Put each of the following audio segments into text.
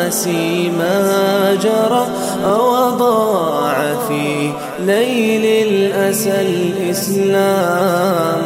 المآسي ما جرى أوضاع في ليل الأسى الإسلام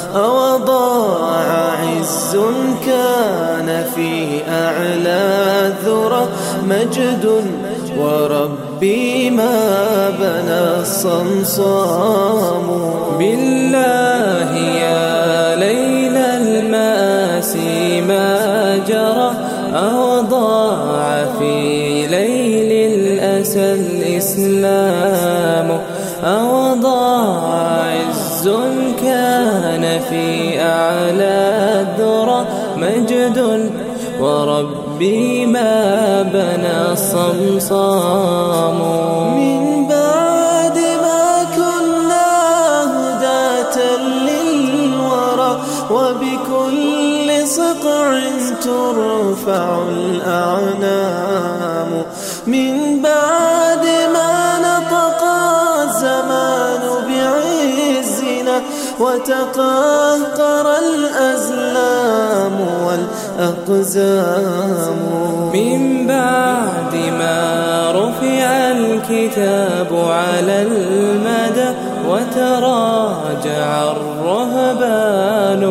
أوضاع عز كان في أعلى الذرى مجد وربي ما بنى الصمصام بالله يا ليل المآسي ما جرى أوضاع في ليل الأسى الإسلام أوضاع عز كان في أعلى الذرى مجد وربي ما بنى الصمصام من بعد ما كنا هداة للورى وبكل صقع ترفع الأعنام من بعد ما نطق الزمان بعزنا وتقهقر الأزلام والأقزام من بعد ما رفع الكتاب على المدى وتراجع الرهبان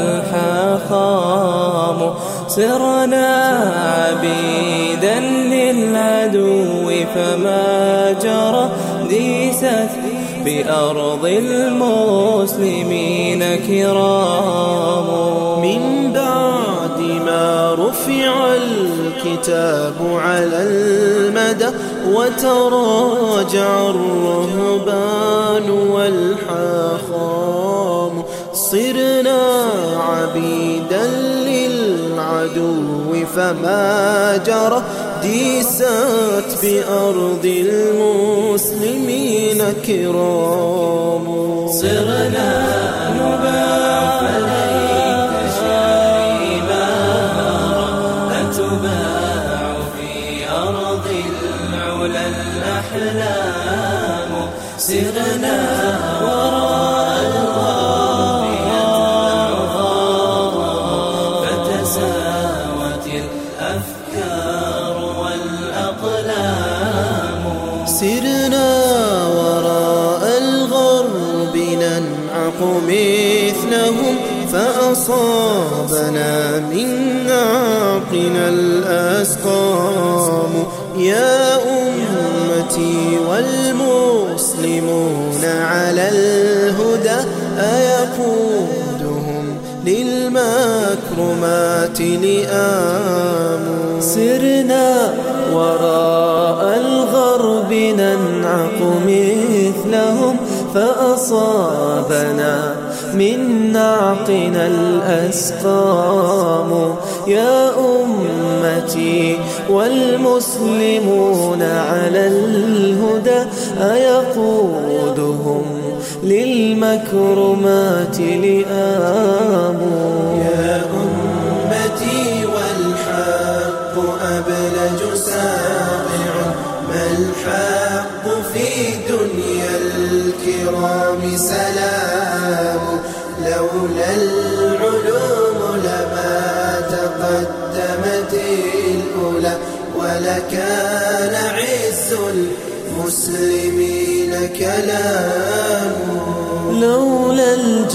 والحاخام صرنا عبيدا للعدو فما جرى ديست بأرض المسلمين كرام من بعد ما رفع الكتاب على المدى وتراجع الرهبان والحاخام صرنا عبيدا للعدو فما جرى ديست بأرض المسلمين كرام صرنا نباع فليت شيمارا أتباع في أرض العلا الأحلام صرنا وراء الغار فتساوت الأفكار والأقلام سرنا وراء الغرب ننعق مثلهم فأصابنا من نعقنا الأسقام يا أمتي والمسلمون على الهدى أيقودهم للمكرمات لئام سرنا وراء الغرب ننعق مثلهم فأصابنا من نعقنا الأسقام يا أمتي والمسلمون على الهدى أيقودهم للمكرمات لئام يا أمتي والحق أبلج ساطع ما الحق في دنيا الكرام سلام لولا العلوم لما تقدمت الأولى ولكان عز المسلمين كلام لولا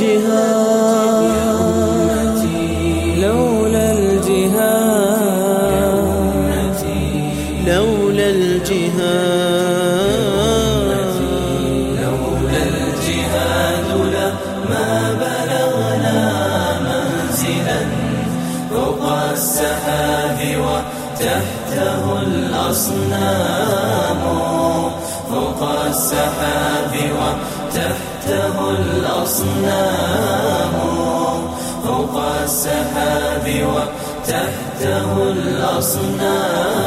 الجهاد لولا الجهاد لولا الجهاد لولا الجهاد لما بلغنا منزلا فوق السحاب وتحته الأصنام فوق السحاب وتحته الأصنام فوق السحاب وتحته الأصنام